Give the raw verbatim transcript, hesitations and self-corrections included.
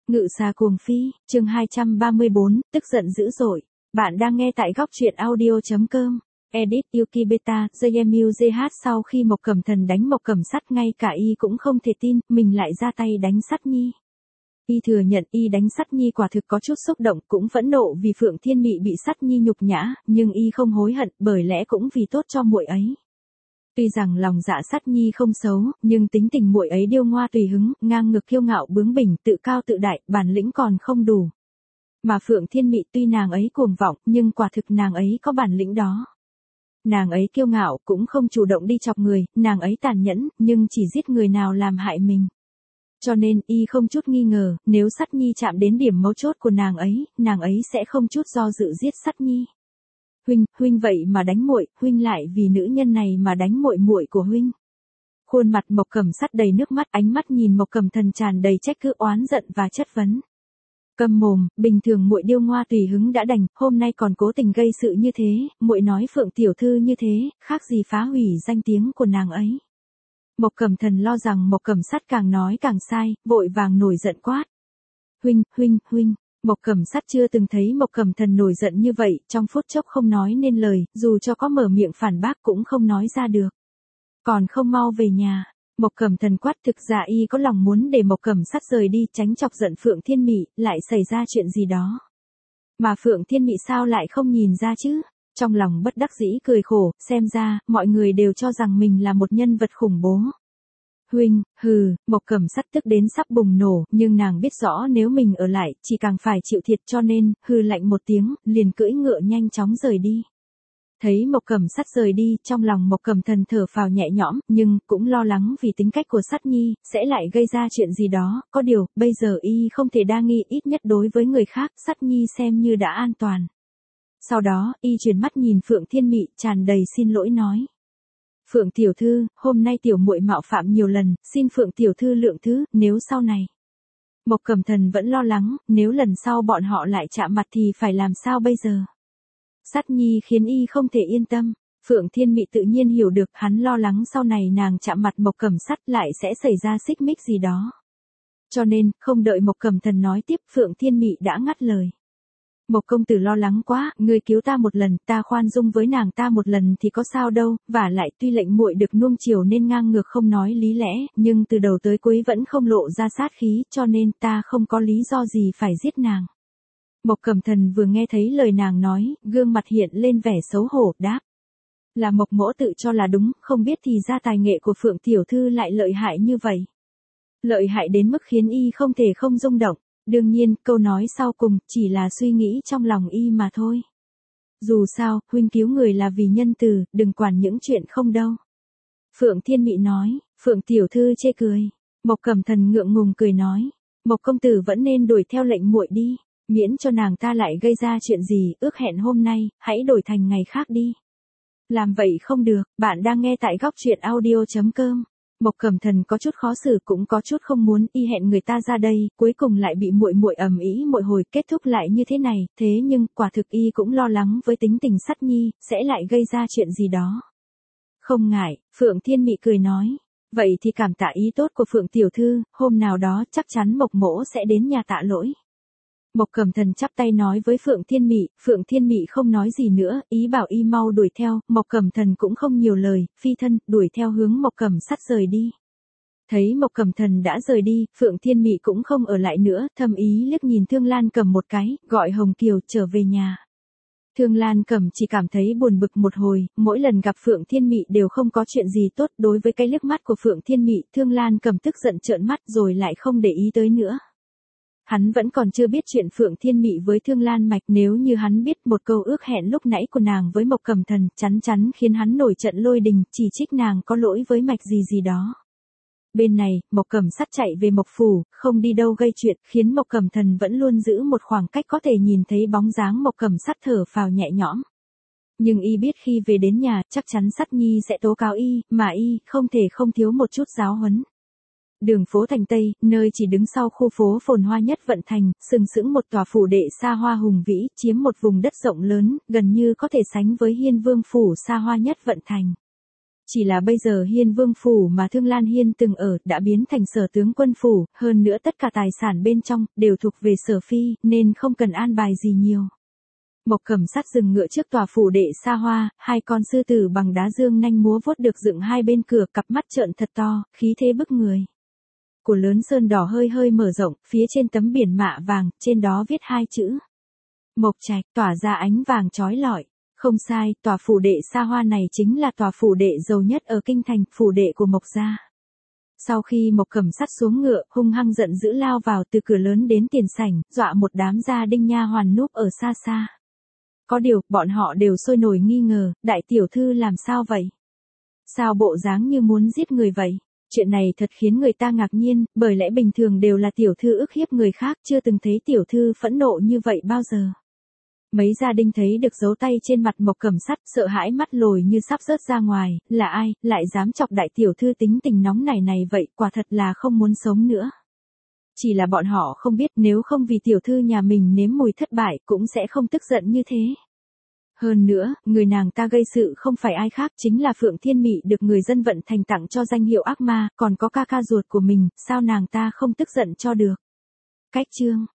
Ngự xà cuồng phi, chương hai trăm ba mươi bốn, tức giận dữ dội. Bạn đang nghe tại góc truyện audio chấm com. Edit Yuki Beta, gi em u giê hát sau khi Mộc Cẩm Thần đánh Mộc Cẩm Sắt ngay cả y cũng không thể tin, mình lại ra tay đánh Sắt Nhi. Y thừa nhận y đánh Sắt Nhi quả thực có chút xúc động, cũng phẫn nộ vì Phượng Thiên Mị bị Sắt Nhi nhục nhã, nhưng y không hối hận, bởi lẽ cũng vì tốt cho muội ấy. Tuy rằng lòng dạ Sắt Nhi không xấu, nhưng tính tình muội ấy điêu ngoa tùy hứng, ngang ngược kiêu ngạo bướng bỉnh, tự cao tự đại, bản lĩnh còn không đủ. Mà Phượng Thiên Mị tuy nàng ấy cuồng vọng, nhưng quả thực nàng ấy có bản lĩnh đó. Nàng ấy kiêu ngạo, cũng không chủ động đi chọc người, nàng ấy tàn nhẫn, nhưng chỉ giết người nào làm hại mình. Cho nên, y không chút nghi ngờ, nếu Sắt Nhi chạm đến điểm mấu chốt của nàng ấy, nàng ấy sẽ không chút do dự giết Sắt Nhi. Huynh, huynh vậy mà đánh muội, huynh lại vì nữ nhân này mà đánh muội muội của huynh. Khuôn mặt Mộc Cẩm Sắt đầy nước mắt, ánh mắt nhìn Mộc Cẩm Thần tràn đầy trách cứ, oán giận và chất vấn. Câm mồm, bình thường muội điêu ngoa tùy hứng đã đành, hôm nay còn cố tình gây sự như thế, muội nói Phượng tiểu thư như thế, khác gì phá hủy danh tiếng của nàng ấy. Mộc Cẩm Thần lo rằng Mộc Cẩm Sắt càng nói càng sai, vội vàng nổi giận quát. Huynh, huynh, huynh. Mộc Cẩm Sắt chưa từng thấy Mộc Cẩm Thần nổi giận như vậy, trong phút chốc không nói nên lời, dù cho có mở miệng phản bác cũng không nói ra được. Còn không mau về nhà. Mộc Cẩm Thần quát, thực ra y có lòng muốn để Mộc Cẩm Sắt rời đi, tránh chọc giận Phượng Thiên Mị, lại xảy ra chuyện gì đó. Mà Phượng Thiên Mị sao lại không nhìn ra chứ? Trong lòng bất đắc dĩ cười khổ, xem ra, mọi người đều cho rằng mình là một nhân vật khủng bố. Huynh, hừ, Mộc Cẩm Sắt tức đến sắp bùng nổ, nhưng nàng biết rõ nếu mình ở lại, chỉ càng phải chịu thiệt, cho nên, hừ lạnh một tiếng, liền cưỡi ngựa nhanh chóng rời đi. Thấy Mộc Cẩm Sắt rời đi, trong lòng Mộc Cẩm Thần thở phào nhẹ nhõm, nhưng cũng lo lắng vì tính cách của Sắt Nhi, sẽ lại gây ra chuyện gì đó, có điều, bây giờ y không thể đa nghi, ít nhất đối với người khác, Sắt Nhi xem như đã an toàn. Sau đó, y chuyển mắt nhìn Phượng Thiên Mị, tràn đầy xin lỗi nói. Phượng tiểu thư, hôm nay tiểu muội mạo phạm nhiều lần, xin Phượng tiểu thư lượng thứ, nếu sau này. Mộc Cẩm Thần vẫn lo lắng, nếu lần sau bọn họ lại chạm mặt thì phải làm sao bây giờ? Sắt Nhi khiến y không thể yên tâm. Phượng Thiên Mị tự nhiên hiểu được, hắn lo lắng sau này nàng chạm mặt Mộc Cẩm Sắt lại sẽ xảy ra xích mích gì đó. Cho nên, không đợi Mộc Cẩm Thần nói tiếp, Phượng Thiên Mị đã ngắt lời. Mộc công tử lo lắng quá, ngươi cứu ta một lần, ta khoan dung với nàng ta một lần thì có sao đâu, vả lại tuy lệnh muội được nuông chiều nên ngang ngược không nói lý lẽ, nhưng từ đầu tới cuối vẫn không lộ ra sát khí, cho nên ta không có lý do gì phải giết nàng. Mộc Cẩm Thần vừa nghe thấy lời nàng nói, gương mặt hiện lên vẻ xấu hổ, đáp. Là Mộc mỗ tự cho là đúng, không biết thì ra tài nghệ của Phượng tiểu thư lại lợi hại như vậy. Lợi hại đến mức khiến y không thể không rung động. Đương nhiên, câu nói sau cùng, chỉ là suy nghĩ trong lòng y mà thôi. Dù sao, huynh cứu người là vì nhân từ, đừng quản những chuyện không đâu. Phượng Thiên Mị nói, Phượng tiểu thư chê cười. Mộc Cẩm Thần ngượng ngùng cười nói, Mộc công tử vẫn nên đuổi theo lệnh muội đi, miễn cho nàng ta lại gây ra chuyện gì, ước hẹn hôm nay, hãy đổi thành ngày khác đi. Làm vậy không được, bạn đang nghe tại góc truyện audio chấm com. Mộc Cẩm Thần có chút khó xử, cũng có chút không muốn, y hẹn người ta ra đây, cuối cùng lại bị muội muội ầm ĩ một hồi, kết thúc lại như thế này, thế nhưng, quả thực y cũng lo lắng với tính tình Sắt Nhi, sẽ lại gây ra chuyện gì đó. Không ngại, Phượng Thiên Mị cười nói, vậy thì cảm tạ ý tốt của Phượng tiểu thư, hôm nào đó chắc chắn Mộc mỗ sẽ đến nhà tạ lỗi. Mộc Cẩm Thần chắp tay nói với Phượng Thiên Mị, Phượng Thiên Mị không nói gì nữa, ý bảo y mau đuổi theo, Mộc Cẩm Thần cũng không nhiều lời, phi thân, đuổi theo hướng Mộc Cẩm Sắt rời đi. Thấy Mộc Cẩm Thần đã rời đi, Phượng Thiên Mị cũng không ở lại nữa, thầm ý liếc nhìn Thương Lan Cầm một cái, gọi Hồng Kiều trở về nhà. Thương Lan Cầm chỉ cảm thấy buồn bực một hồi, mỗi lần gặp Phượng Thiên Mị đều không có chuyện gì tốt, đối với cái liếc mắt của Phượng Thiên Mị, Thương Lan Cầm tức giận trợn mắt rồi lại không để ý tới nữa. Hắn vẫn còn chưa biết chuyện Phượng Thiên Mị với Thương Lan Mạch, nếu như hắn biết một câu ước hẹn lúc nãy của nàng với Mộc Cẩm Thần, chắn chắn khiến hắn nổi trận lôi đình, chỉ trích nàng có lỗi với Mạch gì gì đó. Bên này, Mộc Cẩm Sắt chạy về Mộc phủ, không đi đâu gây chuyện, khiến Mộc Cẩm Thần vẫn luôn giữ một khoảng cách có thể nhìn thấy bóng dáng Mộc Cẩm Sắt thở phào nhẹ nhõm. Nhưng y biết khi về đến nhà, chắc chắn Sắt Nhi sẽ tố cáo y, mà y không thể không thiếu một chút giáo huấn. Đường phố Thành Tây, nơi chỉ đứng sau khu phố phồn hoa nhất Vận Thành, sừng sững một tòa phủ đệ xa hoa hùng vĩ, chiếm một vùng đất rộng lớn, gần như có thể sánh với Hiên Vương phủ xa hoa nhất Vận Thành. Chỉ là bây giờ Hiên Vương Phủ mà Thương Lan Hiên từng ở đã biến thành Sở Tướng Quân Phủ, hơn nữa tất cả tài sản bên trong đều thuộc về Sở Phi, nên không cần an bài gì nhiều. Mộc Cẩm Sắt dừng ngựa trước tòa phủ đệ xa hoa, hai con sư tử bằng đá dương nanh múa vuốt được dựng hai bên cửa, cặp mắt trợn thật to, khí thế bức người. Của lớn sơn đỏ hơi hơi mở rộng, phía trên tấm biển mạ vàng, trên đó viết hai chữ. Mộc Trạch, tỏa ra ánh vàng chói lọi. Không sai, tòa phủ đệ xa hoa này chính là tòa phủ đệ giàu nhất ở kinh thành, phủ đệ của Mộc gia. Sau khi Mộc Cẩm Sắt xuống ngựa, hung hăng giận dữ lao vào từ cửa lớn đến tiền sảnh, dọa một đám gia đinh nha hoàn núp ở xa xa. Có điều, bọn họ đều sôi nổi nghi ngờ, đại tiểu thư làm sao vậy? Sao bộ dáng như muốn giết người vậy? Chuyện này thật khiến người ta ngạc nhiên, bởi lẽ bình thường đều là tiểu thư ức hiếp người khác, chưa từng thấy tiểu thư phẫn nộ như vậy bao giờ. Mấy gia đình thấy được dấu tay trên mặt Mộc Cẩm Sắt, sợ hãi mắt lồi như sắp rớt ra ngoài, là ai, lại dám chọc đại tiểu thư tính tình nóng này này vậy, quả thật là không muốn sống nữa. Chỉ là bọn họ không biết nếu không vì tiểu thư nhà mình nếm mùi thất bại cũng sẽ không tức giận như thế. Hơn nữa, người nàng ta gây sự không phải ai khác chính là Phượng Thiên Mị được người dân vận thành tặng cho danh hiệu ác ma, còn có ca ca ruột của mình, sao nàng ta không tức giận cho được. Cách chương